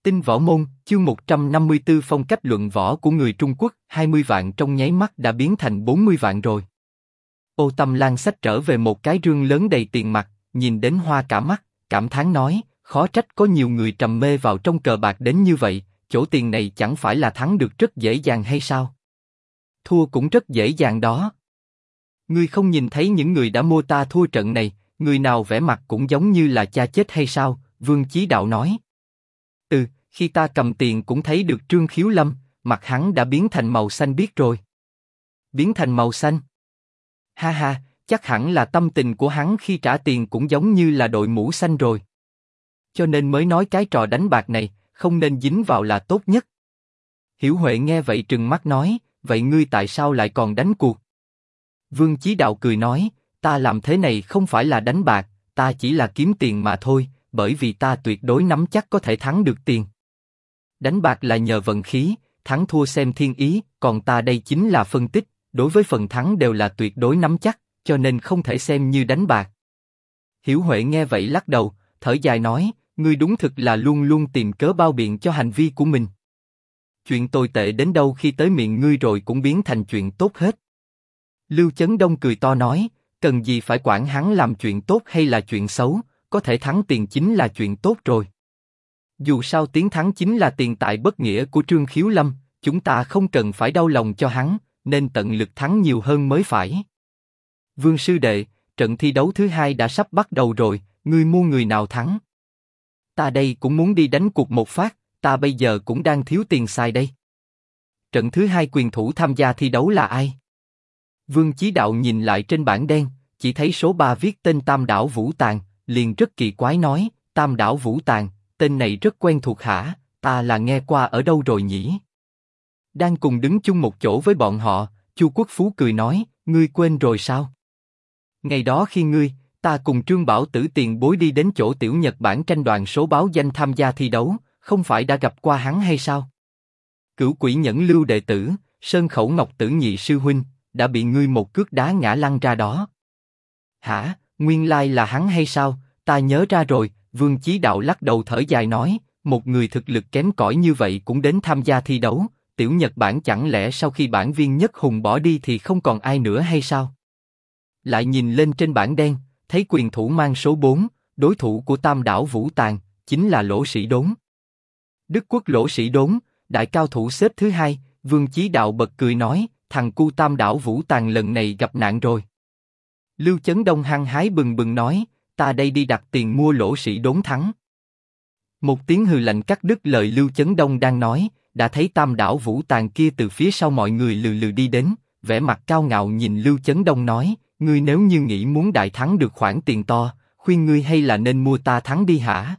Tinh võ môn, chương 154 phong cách luận võ của người Trung Quốc, 20 vạn trong nháy mắt đã biến thành 40 vạn rồi. Ô Tâm Lan xách trở về một cái rương lớn đầy tiền mặt, nhìn đến hoa cả mắt, cảm thán nói, khó trách có nhiều người trầm mê vào trong cờ bạc đến như vậy, chỗ tiền này chẳng phải là thắng được rất dễ dàng hay sao? Thua cũng rất dễ dàng đó. Ngươi không nhìn thấy những người đã mua ta thua trận này, người nào vẻ mặt cũng giống như là cha chết hay sao? Vương Chí Đạo nói. Khi ta cầm tiền cũng thấy được Trương Khiếu Lâm, mặt hắn đã biến thành màu xanh biếc rồi. Biến thành màu xanh? Ha ha, chắc hẳn là tâm tình của hắn khi trả tiền cũng giống như là đội mũ xanh rồi. Cho nên mới nói cái trò đánh bạc này, không nên dính vào là tốt nhất. Hiểu Huệ nghe vậy trừng mắt nói, vậy ngươi tại sao lại còn đánh cuộc? Vương Chí Đạo cười nói, ta làm thế này không phải là đánh bạc, ta chỉ là kiếm tiền mà thôi, bởi vì ta tuyệt đối nắm chắc có thể thắng được tiền. Đánh bạc là nhờ vận khí, thắng thua xem thiên ý, còn ta đây chính là phân tích, đối với phần thắng đều là tuyệt đối nắm chắc, cho nên không thể xem như đánh bạc. Hiểu Huệ nghe vậy lắc đầu, thở dài nói, ngươi đúng thực là luôn luôn tìm cớ bao biện cho hành vi của mình. Chuyện tồi tệ đến đâu khi tới miệng ngươi rồi cũng biến thành chuyện tốt hết. Lưu Chấn Đông cười to nói, cần gì phải quản hắn làm chuyện tốt hay là chuyện xấu, có thể thắng tiền chính là chuyện tốt rồi. Dù sao tiếng thắng chính là tiền tài bất nghĩa của Trương Khiếu Lâm, chúng ta không cần phải đau lòng cho hắn, nên tận lực thắng nhiều hơn mới phải. Vương sư đệ, trận thi đấu thứ hai đã sắp bắt đầu rồi, ngươi mua người nào thắng? Ta đây cũng muốn đi đánh cuộc một phát, ta bây giờ cũng đang thiếu tiền xài đây. Trận thứ hai quyền thủ tham gia thi đấu là ai? Vương Chí Đạo nhìn lại trên bảng đen, chỉ thấy số 3 viết tên Tam Đảo Vũ Tàng, liền rất kỳ quái nói, Tam Đảo Vũ Tàng, tên này rất quen thuộc hả, ta là nghe qua ở đâu rồi nhỉ? Đang cùng đứng chung một chỗ với bọn họ, Chu Quốc Phú cười nói, ngươi quên rồi sao? Ngày đó khi ngươi, ta cùng Trương Bảo Tử tiền bối đi đến chỗ Tiểu Nhật Bản tranh đoàn số báo danh tham gia thi đấu, không phải đã gặp qua hắn hay sao? Cửu Quỷ Nhẫn Lưu đệ tử, Sơn Khẩu Ngọc Tử nhị sư huynh, đã bị ngươi một cước đá ngã lăn ra đó. Hả, nguyên lai là hắn hay sao? Ta nhớ ra rồi. Vương Chí Đạo lắc đầu thở dài nói, một người thực lực kém cỏi như vậy cũng đến tham gia thi đấu, Tiểu Nhật Bản chẳng lẽ sau khi bản viên Nhất Hùng bỏ đi thì không còn ai nữa hay sao? Lại nhìn lên trên bảng đen, thấy quyền thủ mang số 4, đối thủ của Tam Đảo Vũ Tàng, chính là Lỗ Sĩ Đốn. Đức Quốc Lỗ Sĩ Đốn, đại cao thủ xếp thứ hai. Vương Chí Đạo bật cười nói, thằng cu Tam Đảo Vũ Tàng lần này gặp nạn rồi. Lưu Chấn Đông hăng hái bừng bừng nói, ta đây đi đặt tiền mua Lỗ Sĩ Đốn thắng. Một tiếng hừ lạnh cắt đứt lời Lưu Chấn Đông đang nói, đã thấy Tam Đảo Vũ Tàng kia từ phía sau mọi người lừ lừ đi đến, vẻ mặt cao ngạo nhìn Lưu Chấn Đông nói, ngươi nếu như nghĩ muốn đại thắng được khoản tiền to, khuyên ngươi hay là nên mua ta thắng đi hả?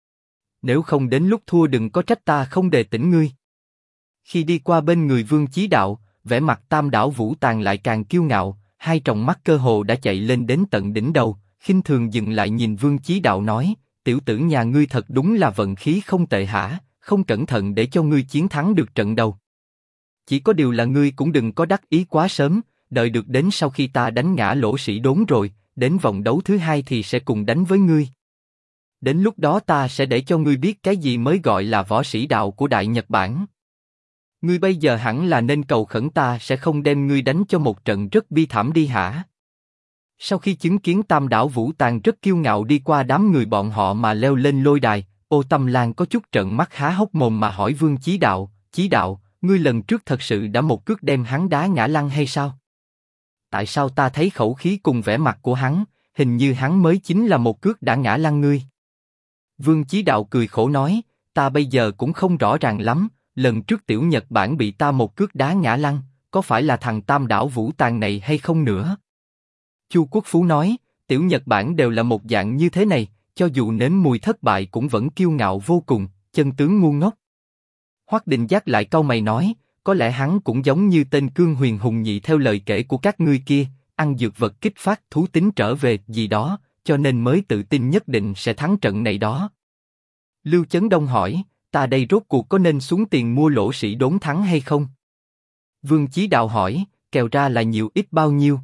Nếu không đến lúc thua đừng có trách ta không đề tỉnh ngươi. Khi đi qua bên người Vương Chí Đạo, vẻ mặt Tam Đảo Vũ Tàng lại càng kiêu ngạo, hai tròng mắt cơ hồ đã chạy lên đến tận đỉnh đầu, khinh thường dừng lại nhìn Vương Chí Đạo nói, tiểu tử nhà ngươi thật đúng là vận khí không tệ hả, không cẩn thận để cho ngươi chiến thắng được trận đầu. Chỉ có điều là ngươi cũng đừng có đắc ý quá sớm, đợi được đến sau khi ta đánh ngã Lỗ Sĩ Đốn rồi, đến vòng đấu thứ hai thì sẽ cùng đánh với ngươi. Đến lúc đó ta sẽ để cho ngươi biết cái gì mới gọi là võ sĩ đạo của Đại Nhật Bản. Ngươi bây giờ hẳn là nên cầu khẩn ta sẽ không đem ngươi đánh cho một trận rất bi thảm đi hả? Sau khi chứng kiến Tam Đảo Vũ Tàng rất kiêu ngạo đi qua đám người bọn họ mà leo lên lôi đài, Ô Tâm Lan có chút trợn mắt há hốc mồm mà hỏi Vương Chí Đạo, ngươi lần trước thật sự đã một cước đem hắn đá ngã lăn hay sao? Tại sao ta thấy khẩu khí cùng vẻ mặt của hắn, hình như hắn mới chính là một cước đã ngã lăn ngươi? Vương Chí Đạo cười khổ nói, ta bây giờ cũng không rõ ràng lắm, lần trước Tiểu Nhật Bản bị ta một cước đá ngã lăn, có phải là thằng Tam Đảo Vũ Tàng này hay không nữa? Chu Quốc Phú nói, Tiểu Nhật Bản đều là một dạng như thế này, cho dù nếm mùi thất bại cũng vẫn kiêu ngạo vô cùng, chân tướng ngu ngốc. Hoắc Định Giác lại cau mày nói, có lẽ hắn cũng giống như tên Cương Huyền Hùng Nhị theo lời kể của các ngươi kia, ăn dược vật kích phát thú tính trở về gì đó, cho nên mới tự tin nhất định sẽ thắng trận này đó. Lưu Chấn Đông hỏi, ta đây rốt cuộc có nên xuống tiền mua Lỗ Sĩ Đốn thắng hay không? Vương Chí Đạo hỏi, kèo ra là nhiều ít bao nhiêu?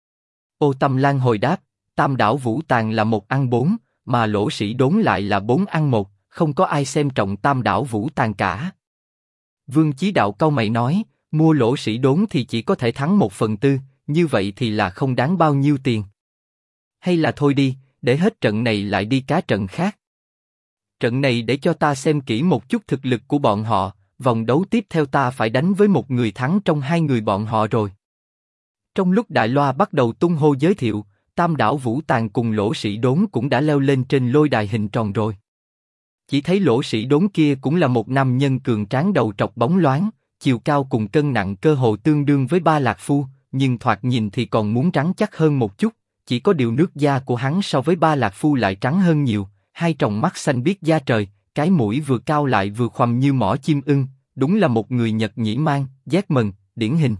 Ô Tâm Lan hồi đáp, Tam Đảo Vũ Tàng là 1 ăn 4, mà Lỗ Sĩ Đốn lại là 4 ăn 1, không có ai xem trọng Tam Đảo Vũ Tàn cả. Vương Chí Đạo cau mày nói, mua Lỗ Sĩ Đốn thì chỉ có thể thắng 1/4, như vậy thì là không đáng bao nhiêu tiền. Hay là thôi đi, để hết trận này lại đi cá trận khác. Trận này để cho ta xem kỹ một chút thực lực của bọn họ, vòng đấu tiếp theo ta phải đánh với một người thắng trong hai người bọn họ rồi. Trong lúc Đại Loa bắt đầu tung hô giới thiệu, Tam Đảo Vũ Tàn cùng Lỗ Sĩ Đốn cũng đã leo lên trên lôi đài hình tròn rồi. Chỉ thấy Lỗ Sĩ Đốn kia cũng là một nam nhân cường tráng đầu trọc bóng loáng, chiều cao cùng cân nặng cơ hồ tương đương với Ba Lạc Phu, nhưng thoạt nhìn thì còn muốn trắng chắc hơn một chút, chỉ có điều nước da của hắn so với Ba Lạc Phu lại trắng hơn nhiều, hai tròng mắt xanh biếc da trời, cái mũi vừa cao lại vừa khoằm như mỏ chim ưng, đúng là một người Nhật nhĩ mang, giác mần, điển hình.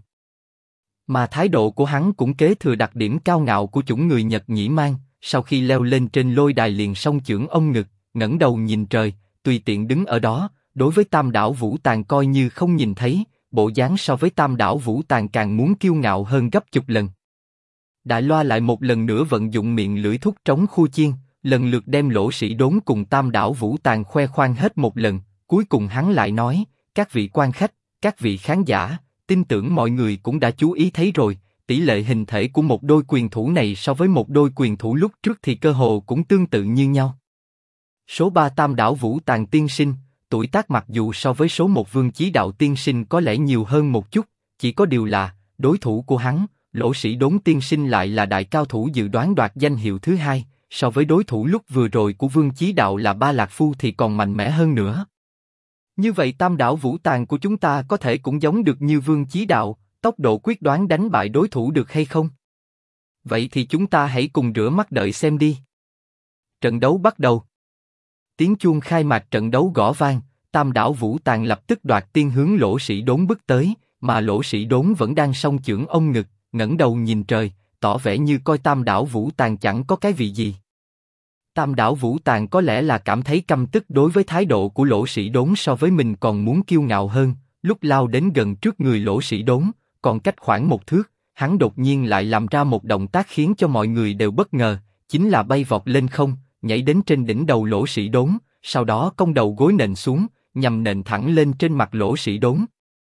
Mà thái độ của hắn cũng kế thừa đặc điểm cao ngạo của chủng người Nhật nhĩ mang, sau khi leo lên trên lôi đài liền song chưởng ông ngực, ngẩng đầu nhìn trời, tùy tiện đứng ở đó, đối với Tam Đảo Vũ Tàn coi như không nhìn thấy, bộ dáng so với Tam Đảo Vũ Tàn càng muốn kiêu ngạo hơn gấp chục lần. Đại Loa lại một lần nữa vận dụng miệng lưỡi thúc trống khu chiên, lần lượt đem Lỗ Sĩ Đốn cùng Tam Đảo Vũ Tàn khoe khoang hết một lần, cuối cùng hắn lại nói, các vị quan khách, các vị khán giả, tin tưởng mọi người cũng đã chú ý thấy rồi, tỷ lệ hình thể của một đôi quyền thủ này so với một đôi quyền thủ lúc trước thì cơ hồ cũng tương tự như nhau. Số 3 Tam Đảo Vũ Tàn tiên sinh, tuổi tác mặc dù so với số 1 Vương Chí Đạo tiên sinh có lẽ nhiều hơn một chút, chỉ có điều là, đối thủ của hắn, Lỗ Sĩ Đốn tiên sinh lại là đại cao thủ dự đoán đoạt danh hiệu thứ hai, so với đối thủ lúc vừa rồi của Vương Chí Đạo là Ba Lạc Phu thì còn mạnh mẽ hơn nữa. Như vậy Tam Đảo Vũ Tàn của chúng ta có thể cũng giống được như Vương Chí Đạo, tốc độ quyết đoán đánh bại đối thủ được hay không? Vậy thì chúng ta hãy cùng rửa mắt đợi xem đi. Trận đấu bắt đầu. Tiếng chuông khai mạc trận đấu gõ vang, Tam Đảo Vũ Tàn lập tức đoạt tiên hướng Lỗ Sĩ Đốn bước tới, mà Lỗ Sĩ Đốn vẫn đang song chưởng ông ngực, ngẩng đầu nhìn trời, tỏ vẻ như coi Tam Đảo Vũ Tàn chẳng có cái vị gì. Tam Đảo Vũ Tàn có lẽ là cảm thấy căm tức đối với thái độ của Lỗ Sĩ Đốn so với mình còn muốn kiêu ngạo hơn, lúc lao đến gần trước người Lỗ Sĩ Đốn, còn cách khoảng một thước, hắn đột nhiên lại làm ra một động tác khiến cho mọi người đều bất ngờ, chính là bay vọt lên không, nhảy đến trên đỉnh đầu Lỗ Sĩ Đốn, sau đó cong đầu gối nện xuống, nhằm nện thẳng lên trên mặt Lỗ Sĩ Đốn.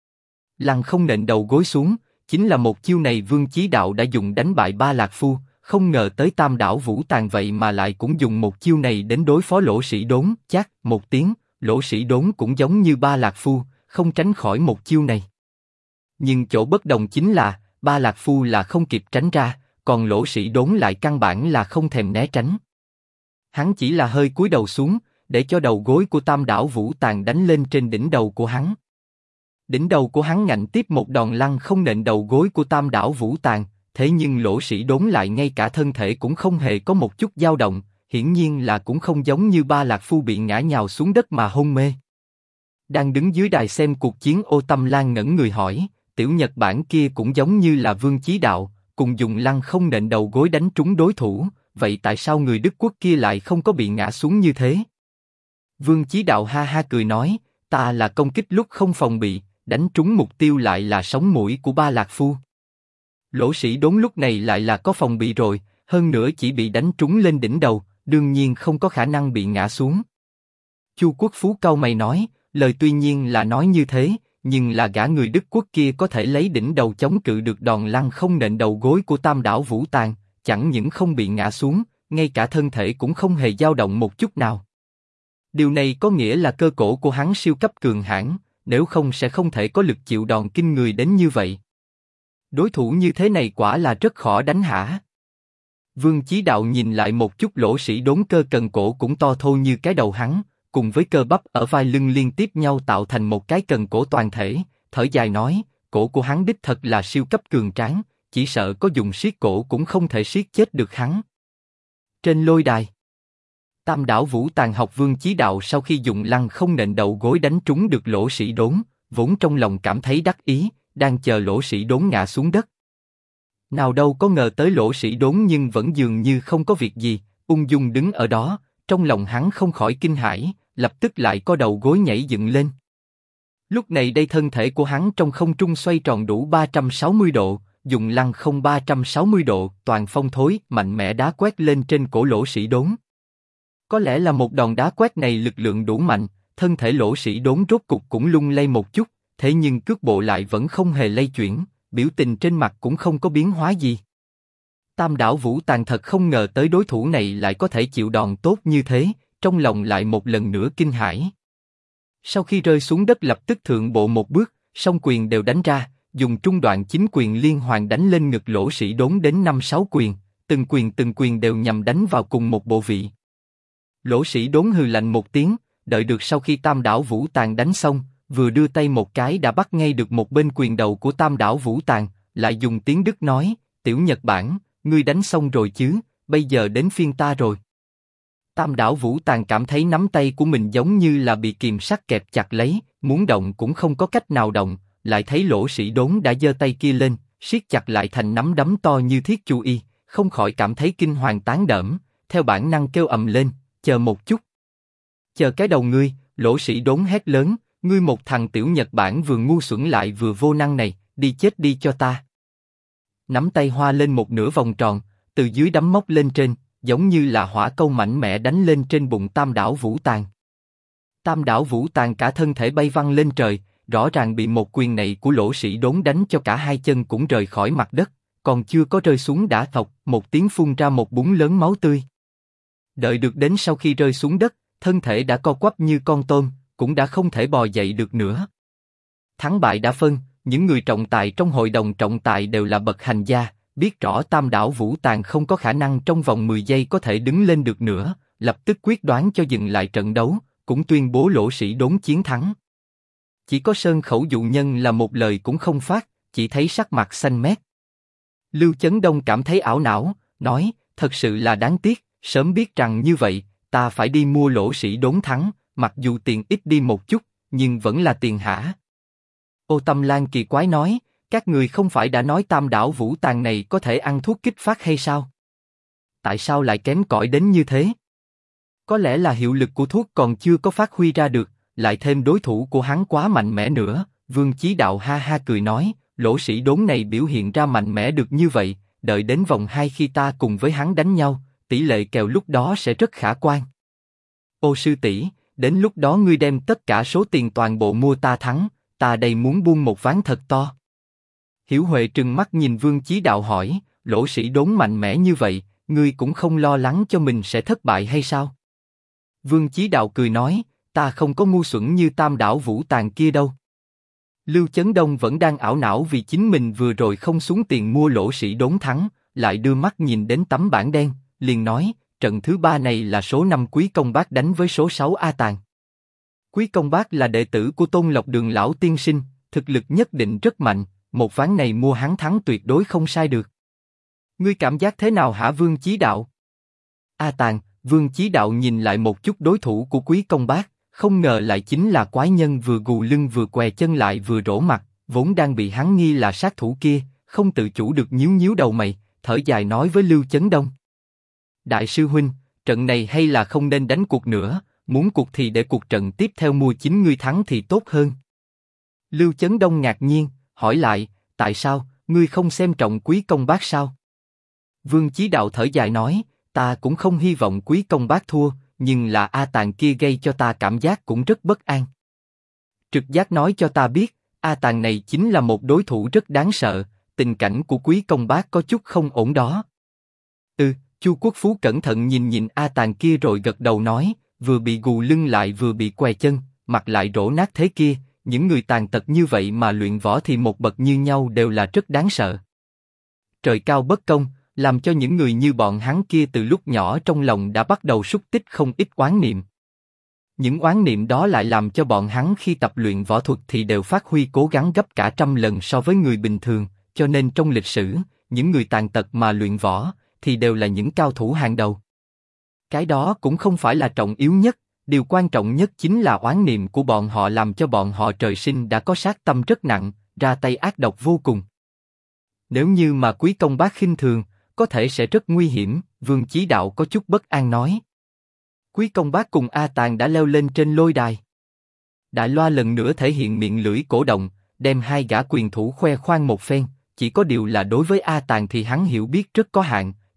Lăng không nện đầu gối xuống, chính là một chiêu này Vương Chí Đạo đã dùng đánh bại Ba Lạc Phu, không ngờ tới Tam Đảo Vũ Tàn vậy mà lại cũng dùng một chiêu này đến đối phó Lỗ Sĩ Đốn, chát một tiếng, Lỗ Sĩ Đốn cũng giống như Ba Lạc Phu, không tránh khỏi một chiêu này. Nhưng chỗ bất đồng chính là, Ba Lạc Phu là không kịp tránh ra, còn Lỗ Sĩ Đốn lại căn bản là không thèm né tránh. Hắn chỉ là hơi cúi đầu xuống, để cho đầu gối của Tam Đảo Vũ Tàn đánh lên trên đỉnh đầu của hắn. Đỉnh đầu của hắn ngạnh tiếp một đòn lăng không nện đầu gối của Tam Đảo Vũ Tàn, thế nhưng Lỗ Sĩ Đốn lại ngay cả thân thể cũng không hề có một chút dao động, hiển nhiên là cũng không giống như Ba Lạc Phu bị ngã nhào xuống đất mà hôn mê. Đang đứng dưới đài xem cuộc chiến Ô Tâm Lan ngẩn người hỏi, tiểu Nhật Bản kia cũng giống như là Vương Chí Đạo, cùng dùng lăng không nện đầu gối đánh trúng đối thủ, vậy tại sao người Đức Quốc kia lại không có bị ngã xuống như thế? Vương Chí Đạo ha ha cười nói, ta là công kích lúc không phòng bị, đánh trúng mục tiêu lại là sống mũi của Ba Lạc Phu. Lỗ Sĩ Đốn lúc này lại là có phòng bị rồi, hơn nữa chỉ bị đánh trúng lên đỉnh đầu, đương nhiên không có khả năng bị ngã xuống. Chu Quốc Phú cau mày nói, lời tuy nhiên là nói như thế, nhưng là gã người Đức Quốc kia có thể lấy đỉnh đầu chống cự được đòn lăng không nện đầu gối của Tam Đảo Vũ Tàn, chẳng những không bị ngã xuống, ngay cả thân thể cũng không hề dao động một chút nào. Điều này có nghĩa là cơ cổ của hắn siêu cấp cường hãn, nếu không sẽ không thể có lực chịu đòn kinh người đến như vậy. Đối thủ như thế này quả là rất khó đánh hả? Vương Chí Đạo nhìn lại một chút Lỗ Sĩ Đốn cơ cần cổ cũng to thô như cái đầu hắn, cùng với cơ bắp ở vai lưng liên tiếp nhau tạo thành một cái cần cổ toàn thể, thở dài nói, cổ của hắn đích thật là siêu cấp cường tráng, chỉ sợ có dùng siết cổ cũng không thể siết chết được hắn. Trên lôi đài, Tam Đảo Vũ Tàn học Vương Chí Đạo sau khi dùng lăng không nện đầu gối đánh trúng được Lỗ Sĩ Đốn, vốn trong lòng cảm thấy đắc ý, đang chờ Lỗ Sĩ Đốn ngã xuống đất. Nào đâu có ngờ tới Lỗ Sĩ Đốn nhưng vẫn dường như không có việc gì, ung dung đứng ở đó, trong lòng hắn không khỏi kinh hãi, lập tức lại có đầu gối nhảy dựng lên. Lúc này đây thân thể của hắn trong không trung xoay tròn đủ 360 độ, dùng lăng không 360 độ, toàn phong thối, mạnh mẽ đá quét lên trên cổ Lỗ Sĩ Đốn. Có lẽ là một đòn đá quét này lực lượng đủ mạnh, thân thể Lỗ Sĩ Đốn rốt cục cũng lung lay một chút, thế nhưng cước bộ lại vẫn không hề lay chuyển, biểu tình trên mặt cũng không có biến hóa gì. Tam Đảo Vũ Tàn thật không ngờ tới đối thủ này lại có thể chịu đòn tốt như thế, trong lòng lại một lần nữa kinh hãi. Sau khi rơi xuống đất lập tức thượng bộ một bước, song quyền đều đánh ra, dùng trung đoạn chính quyền liên hoàn đánh lên ngực Lỗ Sĩ Đốn đến 5-6 quyền, từng quyền đều nhằm đánh vào cùng một bộ vị. Lỗ Sĩ Đốn hừ lạnh một tiếng, đợi được sau khi Tam Đảo Vũ Tàn đánh xong, vừa đưa tay một cái đã bắt ngay được một bên quyền đầu của Tam Đảo Vũ Tàn, lại dùng tiếng Đức nói, Tiểu Nhật Bản, ngươi đánh xong rồi chứ, bây giờ đến phiên ta rồi. Tam Đảo Vũ Tàn cảm thấy nắm tay của mình giống như là bị kìm sắt kẹp chặt lấy, muốn động cũng không có cách nào động, lại thấy Lỗ Sĩ Đốn đã giơ tay kia lên, siết chặt lại thành nắm đấm to như thiết chu y, không khỏi cảm thấy kinh hoàng tán đẫm, theo bản năng kêu ầm lên, chờ một chút. Chờ cái đầu ngươi, Lỗ Sĩ Đốn hét lớn, ngươi một thằng Tiểu Nhật Bản vừa ngu xuẩn lại vừa vô năng này, đi chết đi cho ta. Nắm tay hoa lên một nửa vòng tròn, từ dưới đấm móc lên trên, giống như là hỏa câu mạnh mẽ đánh lên trên bụng Tam Đảo Vũ Tàn. Tam Đảo Vũ Tàn cả thân thể bay văng lên trời, rõ ràng bị một quyền này của Lỗ Sĩ Đốn đánh cho cả hai chân cũng rời khỏi mặt đất, còn chưa có rơi xuống đã thọc một tiếng phun ra một búng lớn máu tươi. Đợi được đến sau khi rơi xuống đất, thân thể đã co quắp như con tôm, cũng đã không thể bò dậy được nữa. Thắng bại đã phân, những người trọng tài trong hội đồng trọng tài đều là bậc hành gia, biết rõ Tam Đảo Vũ Tàn không có khả năng trong vòng 10 giây có thể đứng lên được nữa, lập tức quyết đoán cho dừng lại trận đấu, cũng tuyên bố Lỗ Sĩ Đốn chiến thắng. Chỉ có Sơn Khẩu dụ nhân là một lời cũng không phát, chỉ thấy sắc mặt xanh mét. Lưu Chấn Đông cảm thấy ảo não, nói, thật sự là đáng tiếc, sớm biết rằng như vậy, ta phải đi mua Lỗ Sĩ Đốn thắng, mặc dù tiền ít đi một chút, nhưng vẫn là tiền hả? Ô Tâm Lan kỳ quái nói, các người không phải đã nói Tam Đảo Vũ Tàn này có thể ăn thuốc kích phát hay sao? Tại sao lại kém cỏi đến như thế? Có lẽ là hiệu lực của thuốc còn chưa có phát huy ra được, lại thêm đối thủ của hắn quá mạnh mẽ nữa. Vương Chí Đạo ha ha cười nói, Lỗ Sĩ Đốn này biểu hiện ra mạnh mẽ được như vậy, đợi đến vòng 2 khi ta cùng với hắn đánh nhau, tỷ lệ kèo lúc đó sẽ rất khả quan. Ô sư tỷ, đến lúc đó ngươi đem tất cả số tiền toàn bộ mua ta thắng, ta đây muốn buông một ván thật to. Hiểu Huệ trừng mắt nhìn Vương Chí Đạo hỏi, Lỗ Sĩ Đốn mạnh mẽ như vậy, ngươi cũng không lo lắng cho mình sẽ thất bại hay sao? Vương Chí Đạo cười nói, ta không có ngu xuẩn như Tam Đảo Vũ Tàn kia đâu. Lưu Chấn Đông vẫn đang ảo não vì chính mình vừa rồi không xuống tiền mua Lỗ Sĩ Đốn thắng, lại đưa mắt nhìn đến tấm bảng đen, liền nói, trận thứ 3 này là số 5 Quý Công Bác đánh với số 6 A Tàn. Quý Công Bác là đệ tử của Tôn Lộc Đường lão tiên sinh, thực lực nhất định rất mạnh, một ván này mua hắn thắng tuyệt đối không sai được. Ngươi cảm giác thế nào hả Vương Chí Đạo? A Tàn, Vương Chí Đạo nhìn lại một chút đối thủ của Quý Công Bác, không ngờ lại chính là quái nhân vừa gù lưng vừa què chân lại vừa rỗ mặt, vốn đang bị hắn nghi là sát thủ kia, không tự chủ được nhíu nhíu đầu mày, thở dài nói với Lưu Chấn Đông. Đại sư huynh, trận này hay là không nên đánh cuộc nữa, muốn cuộc thì để cuộc trận tiếp theo mua chính ngươi thắng thì tốt hơn. Lưu Chấn Đông ngạc nhiên, hỏi lại, tại sao, ngươi không xem trọng Quý Công Bác sao? Vương Chí Đạo thở dài nói, ta cũng không hy vọng Quý Công Bác thua, nhưng là A Tàn kia gây cho ta cảm giác cũng rất bất an. Trực giác nói cho ta biết, A Tàn này chính là một đối thủ rất đáng sợ, tình cảnh của Quý Công Bác có chút không ổn đó. Chu Quốc Phú cẩn thận nhìn nhìn A Tàn kia rồi gật đầu nói, vừa bị gù lưng lại vừa bị què chân, mặt lại rỗ nát thế kia, những người tàn tật như vậy mà luyện võ thì một bậc như nhau đều là rất đáng sợ. Trời cao bất công, làm cho những người như bọn hắn kia từ lúc nhỏ trong lòng đã bắt đầu súc tích không ít oán niệm. Những oán niệm đó lại làm cho bọn hắn khi tập luyện võ thuật thì đều phát huy cố gắng gấp cả trăm lần so với người bình thường, cho nên trong lịch sử, những người tàn tật mà luyện võ thì đều là những cao thủ hàng đầu. Cái đó cũng không phải là trọng yếu nhất, điều quan trọng nhất chính là oán niệm của bọn họ làm cho bọn họ trời sinh đã có sát tâm rất nặng, ra tay ác độc vô cùng. Nếu như mà Quý Công Bác khinh thường, có thể sẽ rất nguy hiểm. Vương Chí Đạo có chút bất an nói. Quý Công Bác cùng A Tàn đã leo lên trên lôi đài. Đại Loa lần nữa thể hiện miệng lưỡi cổ động, đem hai gã quyền thủ khoe khoang một phen. Chỉ có điều là đối với A Tàn thì hắn hiểu biết rất có hạn,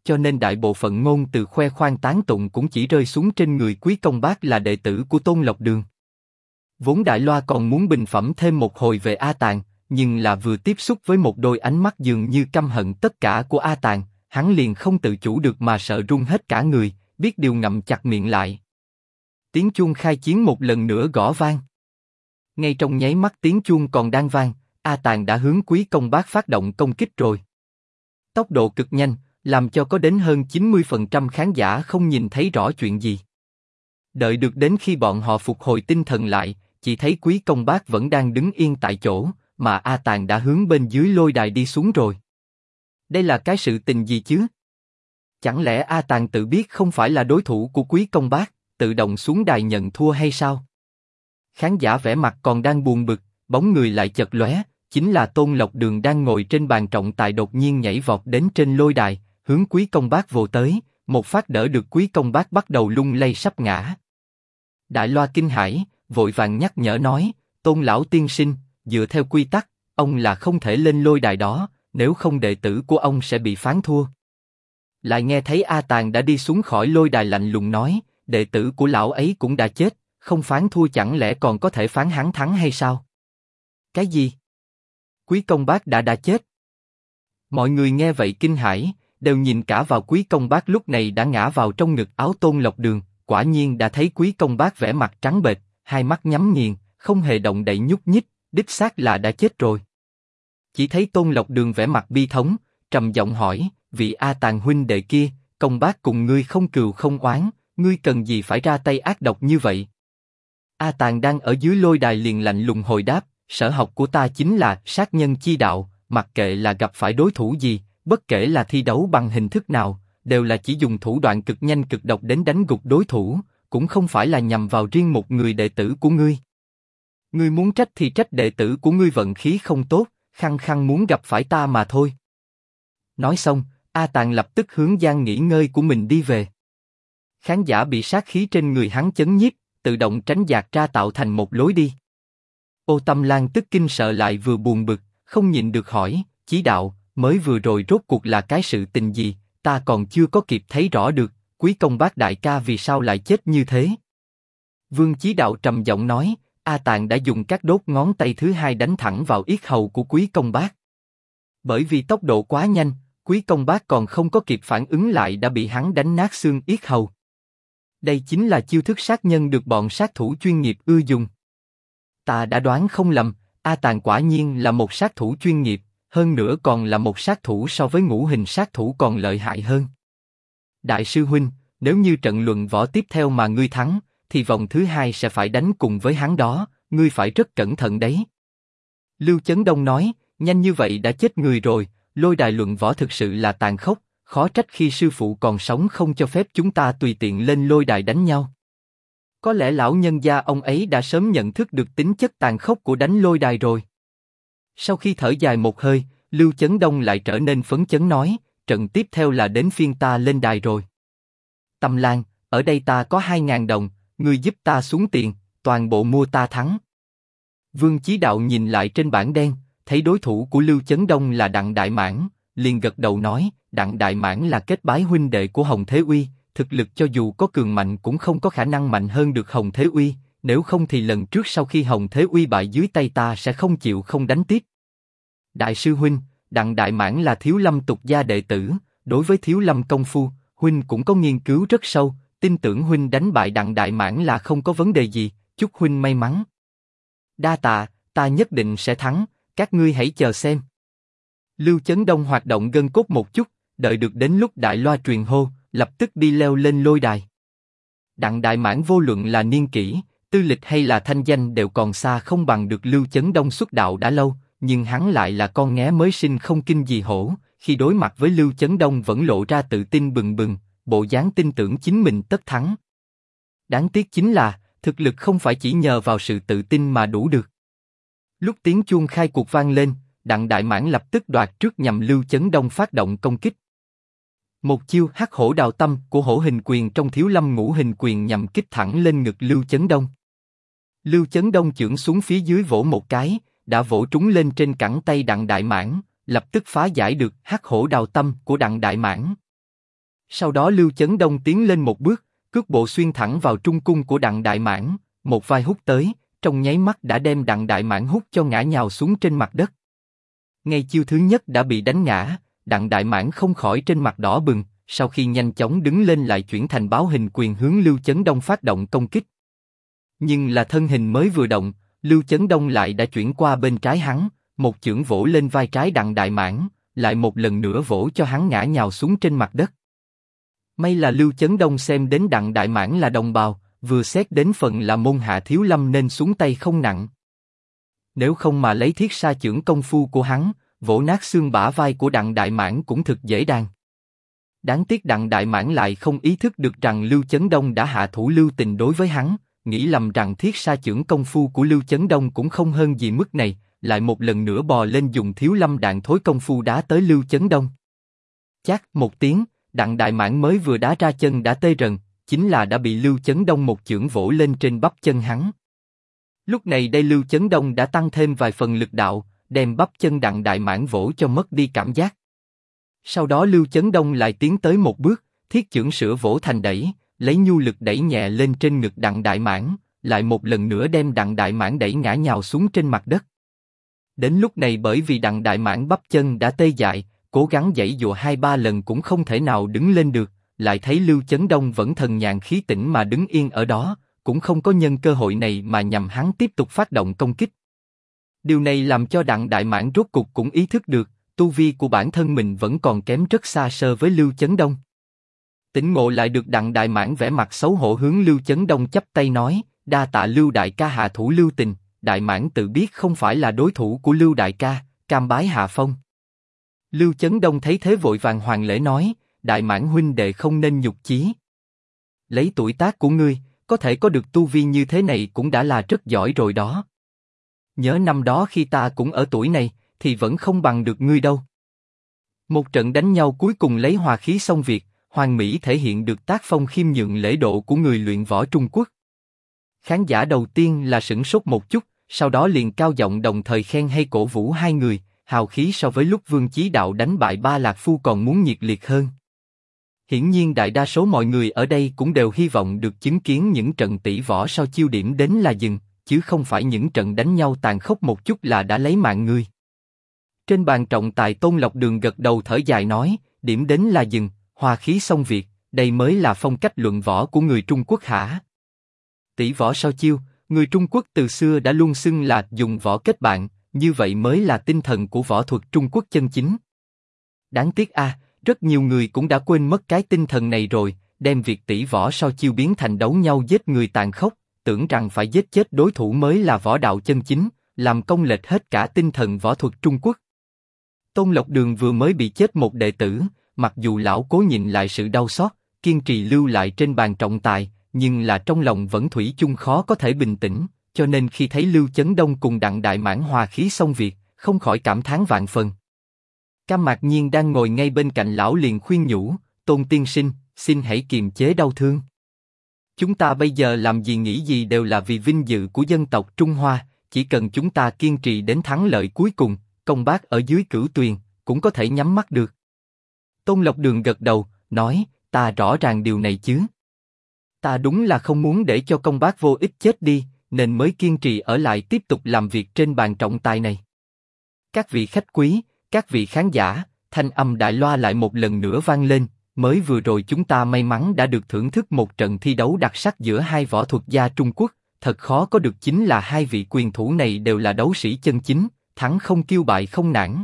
cho nên đại bộ phận ngôn từ khoe khoang tán tụng cũng chỉ rơi xuống trên người Quý Công Bác là đệ tử của Tôn Lộc Đường. Vốn Đại Loa còn muốn bình phẩm thêm một hồi về A Tàng, nhưng là vừa tiếp xúc với một đôi ánh mắt dường như căm hận tất cả của A Tàng, hắn liền không tự chủ được mà sợ run hết cả người, biết điều ngậm chặt miệng lại. Tiếng chuông khai chiến một lần nữa gõ vang. Ngay trong nháy mắt tiếng chuông còn đang vang, A Tàng đã hướng Quý Công Bác phát động công kích rồi. Tốc độ cực nhanh, làm cho có đến hơn 90% khán giả không nhìn thấy rõ chuyện gì. Đợi được đến khi bọn họ phục hồi tinh thần lại, chỉ thấy Quý Công Bác vẫn đang đứng yên tại chỗ, mà A Tàng đã hướng bên dưới lôi đài đi xuống rồi. Đây là cái sự tình gì chứ? Chẳng lẽ A Tàng tự biết không phải là đối thủ của Quý Công Bác, tự động xuống đài nhận thua hay sao? Khán giả vẻ mặt còn đang buồn bực, bóng người lại chợt lóe, chính là Tôn Lộc Đường đang ngồi trên bàn trọng tài đột nhiên nhảy vọt đến trên lôi đài, hướng Quý Công Bác vồ tới, một phát đỡ được Quý Công Bác bắt đầu lung lay sắp ngã. Đại Loa kinh hãi, vội vàng nhắc nhở nói, Tôn lão tiên sinh, dựa theo quy tắc, ông là không thể lên lôi đài đó, nếu không đệ tử của ông sẽ bị phán thua. Lại nghe thấy A Tàng đã đi xuống khỏi lôi đài lạnh lùng nói, đệ tử của lão ấy cũng đã chết, không phán thua chẳng lẽ còn có thể phán hắn thắng hay sao? Cái gì? Quý Công Bác đã chết. Mọi người nghe vậy kinh hãi, đều nhìn cả vào Quý Công Bác lúc này đã ngã vào trong ngực áo Tôn Lộc Đường, quả nhiên đã thấy Quý Công Bác vẻ mặt trắng bệch, hai mắt nhắm nghiền, không hề động đậy nhúc nhích, đích xác là đã chết rồi. Chỉ thấy Tôn Lộc Đường vẻ mặt bi thống, trầm giọng hỏi, vị A Tàng huynh đệ kia, Công Bác cùng ngươi không cừu không oán, ngươi cần gì phải ra tay ác độc như vậy? A Tàng đang ở dưới lôi đài liền lạnh lùng hồi đáp, sở học của ta chính là sát nhân chi đạo, mặc kệ là gặp phải đối thủ gì, bất kể là thi đấu bằng hình thức nào, đều là chỉ dùng thủ đoạn cực nhanh cực độc đến đánh gục đối thủ, cũng không phải là nhằm vào riêng một người đệ tử của ngươi. Ngươi muốn trách thì trách đệ tử của ngươi vận khí không tốt, khăng khăng muốn gặp phải ta mà thôi. Nói xong, A Tàng lập tức hướng gian nghỉ ngơi của mình đi về. Khán giả bị sát khí trên người hắn chấn nhiếp, tự động tránh dạt ra tạo thành một lối đi. Ô Tâm Lan tức kinh sợ lại vừa buồn bực, không nhịn được hỏi, Chí đạo, mới vừa rồi rốt cuộc là cái sự tình gì, ta còn chưa có kịp thấy rõ được, Quý Công Bác đại ca vì sao lại chết như thế? Vương Chí đạo trầm giọng nói, A Tàng đã dùng các đốt ngón tay thứ hai đánh thẳng vào yết hầu của Quý Công Bác. Bởi vì tốc độ quá nhanh, Quý Công Bác còn không có kịp phản ứng lại đã bị hắn đánh nát xương yết hầu. Đây chính là chiêu thức sát nhân được bọn sát thủ chuyên nghiệp ưa dùng. Ta đã đoán không lầm, A Tàng quả nhiên là một sát thủ chuyên nghiệp, hơn nữa còn là một sát thủ so với ngũ hình sát thủ còn lợi hại hơn. Đại sư huynh, nếu như trận luận võ tiếp theo mà ngươi thắng, thì vòng thứ hai sẽ phải đánh cùng với hắn đó, ngươi phải rất cẩn thận đấy. Lưu Chấn Đông nói, nhanh như vậy đã chết người rồi, lôi đài luận võ thực sự là tàn khốc, khó trách khi sư phụ còn sống không cho phép chúng ta tùy tiện lên lôi đài đánh nhau. Có lẽ lão nhân gia ông ấy đã sớm nhận thức được tính chất tàn khốc của đánh lôi đài rồi. Sau khi thở dài một hơi, Lưu Chấn Đông lại trở nên phấn chấn nói, trận tiếp theo là đến phiên ta lên đài rồi. Tâm Lan, ở đây ta có 2.000 đồng, ngươi giúp ta xuống tiền, toàn bộ mua ta thắng. Vương Chí Đạo nhìn lại trên bảng đen, thấy đối thủ của Lưu Chấn Đông là Đặng Đại Mãn, liền gật đầu nói, Đặng Đại Mãn là kết bái huynh đệ của Hồng Thế Uy, thực lực cho dù có cường mạnh cũng không có khả năng mạnh hơn được Hồng Thế Uy, nếu không thì lần trước sau khi Hồng Thế Uy bại dưới tay ta sẽ không chịu không đánh tiếp. Đại sư huynh, Đặng Đại Mãn là Thiếu Lâm tục gia đệ tử, đối với Thiếu Lâm công phu, huynh cũng có nghiên cứu rất sâu, tin tưởng huynh đánh bại Đặng Đại Mãn là không có vấn đề gì, chúc huynh may mắn. Đa tạ, ta nhất định sẽ thắng, các ngươi hãy chờ xem. Lưu Chấn Đông hoạt động gân cốt một chút, đợi được đến lúc đại loa truyền hô, lập tức đi leo lên lôi đài. Đặng Đại Mãn vô luận là niên kỷ, tư lịch hay là thanh danh đều còn xa không bằng được Lưu Chấn Đông xuất đạo đã lâu, nhưng hắn lại là con nghé mới sinh không kinh gì hổ, khi đối mặt với Lưu Chấn Đông vẫn lộ ra tự tin bừng bừng, bộ dáng tin tưởng chính mình tất thắng. Đáng tiếc chính là, thực lực không phải chỉ nhờ vào sự tự tin mà đủ được. Lúc tiếng chuông khai cuộc vang lên, Đặng Đại Mãn lập tức đoạt trước nhằm Lưu Chấn Đông phát động công kích. Một chiêu hắc hổ đào tâm của hổ hình quyền trong Thiếu Lâm ngũ hình quyền nhằm kích thẳng lên ngực Lưu Chấn Đông. Lưu Chấn Đông chưởng xuống phía dưới vỗ một cái, đã vỗ trúng lên trên cẳng tay Đặng Đại Mãn, lập tức phá giải được hắc hổ đào tâm của Đặng Đại Mãn. Sau đó Lưu Chấn Đông tiến lên một bước, cước bộ xuyên thẳng vào trung cung của Đặng Đại Mãn, một vai hút tới, trong nháy mắt đã đem Đặng Đại Mãn hút cho ngã nhào xuống trên mặt đất. Ngay chiêu thứ nhất đã bị đánh ngã, Đặng Đại Mãn không khỏi trên mặt đỏ bừng, sau khi nhanh chóng đứng lên lại chuyển thành báo hình quyền hướng Lưu Chấn Đông phát động công kích. Nhưng là thân hình mới vừa động, Lưu Chấn Đông lại đã chuyển qua bên trái hắn, một chưởng vỗ lên vai trái Đặng Đại Mãn, lại một lần nữa vỗ cho hắn ngã nhào xuống trên mặt đất. May là Lưu Chấn Đông xem đến Đặng Đại Mãn là đồng bào, vừa xét đến phần là môn hạ thiếu lâm nên xuống tay không nặng. Nếu không mà lấy thiết sa chưởng công phu của hắn, vỗ nát xương bả vai của Đặng Đại Mãn cũng thực dễ dàng. Đáng tiếc Đặng Đại Mãn lại không ý thức được rằng Lưu Chấn Đông đã hạ thủ lưu tình đối với hắn, nghĩ lầm rằng thiết sa chưởng công phu của Lưu Chấn Đông cũng không hơn gì mức này, lại một lần nữa bò lên dùng thiếu lâm đạn thối công phu đá tới Lưu Chấn Đông. Chát một tiếng, Đặng Đại Mãn mới vừa đá ra chân đã tê rần, chính là đã bị Lưu Chấn Đông một chưởng vỗ lên trên bắp chân hắn. Lúc này đây Lưu Chấn Đông đã tăng thêm vài phần lực đạo, đem bắp chân Đặng Đại Mãn vỗ cho mất đi cảm giác. Sau đó Lưu Chấn Đông lại tiến tới một bước, thiết chưởng sửa vỗ thành đẩy, lấy nhu lực đẩy nhẹ lên trên ngực Đặng Đại Mãn, lại một lần nữa đem Đặng Đại Mãn đẩy ngã nhào xuống trên mặt đất. Đến lúc này bởi vì Đặng Đại Mãn bắp chân đã tê dại, cố gắng giãy giụa 2-3 lần cũng không thể nào đứng lên được, lại thấy Lưu Chấn Đông vẫn thần nhàn khí tĩnh mà đứng yên ở đó, cũng không có nhân cơ hội này mà nhằm hắn tiếp tục phát động công kích. Điều này làm cho Đặng Đại Mãn rốt cục cũng ý thức được, tu vi của bản thân mình vẫn còn kém rất xa so với Lưu Chấn Đông. Tỉnh ngộ lại được Đặng Đại Mãn vẻ mặt xấu hổ hướng Lưu Chấn Đông chắp tay nói, đa tạ Lưu đại ca hạ thủ lưu tình, Đại Mãn tự biết không phải là đối thủ của Lưu đại ca, cam bái hạ phong. Lưu Chấn Đông thấy thế vội vàng hoàn lễ nói, Đại Mãn huynh đệ không nên nhục chí. Lấy tuổi tác của ngươi, có thể có được tu vi như thế này cũng đã là rất giỏi rồi đó. Nhớ năm đó khi ta cũng ở tuổi này, thì vẫn không bằng được ngươi đâu. Một trận đánh nhau cuối cùng lấy hòa khí xong việc, hoàn mỹ thể hiện được tác phong khiêm nhượng lễ độ của người luyện võ Trung Quốc. Khán giả đầu tiên là sửng sốt một chút, sau đó liền cao giọng đồng thời khen hay cổ vũ hai người, hào khí so với lúc Vương Chí Đạo đánh bại Ba Lạc Phu còn muốn nhiệt liệt hơn. Hiển nhiên đại đa số mọi người ở đây cũng đều hy vọng được chứng kiến những trận tỷ võ sau chiêu điểm đến là dừng, chứ không phải những trận đánh nhau tàn khốc một chút là đã lấy mạng người. Trên bàn trọng tài Tôn Lộc Đường gật đầu thở dài nói, điểm đến là dừng, hòa khí xong việc, đây mới là phong cách luận võ của người Trung Quốc hả? Tỷ võ sau chiêu, người Trung Quốc từ xưa đã luôn xưng là dùng võ kết bạn, như vậy mới là tinh thần của võ thuật Trung Quốc chân chính. Đáng tiếc rất nhiều người cũng đã quên mất cái tinh thần này rồi, đem việc tỷ võ sau chiêu biến thành đấu nhau giết người tàn khốc, tưởng rằng phải giết chết đối thủ mới là võ đạo chân chính, làm công lệch hết cả tinh thần võ thuật Trung Quốc. Tôn Lộc Đường vừa mới bị chết một đệ tử, mặc dù lão cố nhịn lại sự đau xót, kiên trì lưu lại trên bàn trọng tài, nhưng là trong lòng vẫn thủy chung khó có thể bình tĩnh, cho nên khi thấy Lưu Chấn Đông cùng Đặng Đại Mãn hòa khí xong việc, không khỏi cảm thán vạn phần. Cam Mạc Nhiên đang ngồi ngay bên cạnh lão liền khuyên nhủ, Tôn tiên sinh, xin hãy kiềm chế đau thương. Chúng ta bây giờ làm gì nghĩ gì đều là vì vinh dự của dân tộc Trung Hoa, chỉ cần chúng ta kiên trì đến thắng lợi cuối cùng, công bác ở dưới Cửu Tuyền cũng có thể nhắm mắt được. Tôn Lộc Đường gật đầu, nói, ta rõ ràng điều này chứ. Ta đúng là không muốn để cho công bác vô ích chết đi, nên mới kiên trì ở lại tiếp tục làm việc trên bàn trọng tài này. Các vị khách quý, các vị khán giả, thanh âm đại loa lại một lần nữa vang lên. Mới vừa rồi chúng ta may mắn đã được thưởng thức một trận thi đấu đặc sắc giữa hai võ thuật gia Trung Quốc, thật khó có được chính là hai vị quyền thủ này đều là đấu sĩ chân chính, thắng không kiêu bại không nản.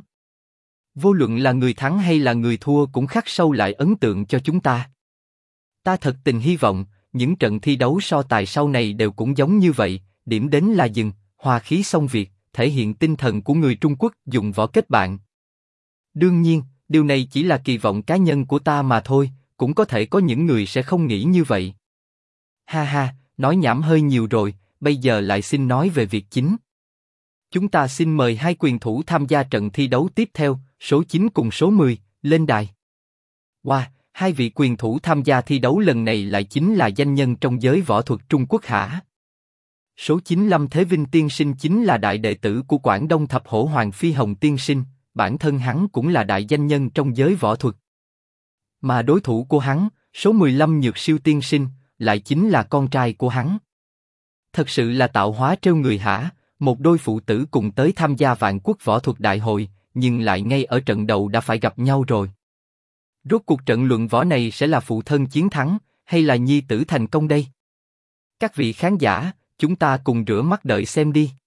Vô luận là người thắng hay là người thua cũng khắc sâu lại ấn tượng cho chúng ta. Ta thật tình hy vọng, những trận thi đấu so tài sau này đều cũng giống như vậy, điểm đến là dừng, hòa khí xong việc, thể hiện tinh thần của người Trung Quốc dùng võ kết bạn. Đương nhiên, điều này chỉ là kỳ vọng cá nhân của ta mà thôi, cũng có thể có những người sẽ không nghĩ như vậy. Ha ha, nói nhảm hơi nhiều rồi, bây giờ lại xin nói về việc chính. Chúng ta xin mời hai quyền thủ tham gia trận thi đấu tiếp theo, số 9 cùng số 10, lên đài. Wow, hai vị quyền thủ tham gia thi đấu lần này lại chính là danh nhân trong giới võ thuật Trung Quốc hả? Số 9 Lâm Thế Vinh tiên sinh chính là đại đệ tử của Quảng Đông Thập Hổ Hoàng Phi Hồng tiên sinh, bản thân hắn cũng là đại danh nhân trong giới võ thuật. Mà đối thủ của hắn, số 15 Nhược Siêu Tiên Sinh, lại chính là con trai của hắn. Thật sự là tạo hóa trêu người hả, một đôi phụ tử cùng tới tham gia Vạn Quốc Võ Thuật Đại hội, nhưng lại ngay ở trận đầu đã phải gặp nhau rồi. Rốt cuộc trận luận võ này sẽ là phụ thân chiến thắng, hay là nhi tử thành công đây? Các vị khán giả, chúng ta cùng rửa mắt đợi xem đi.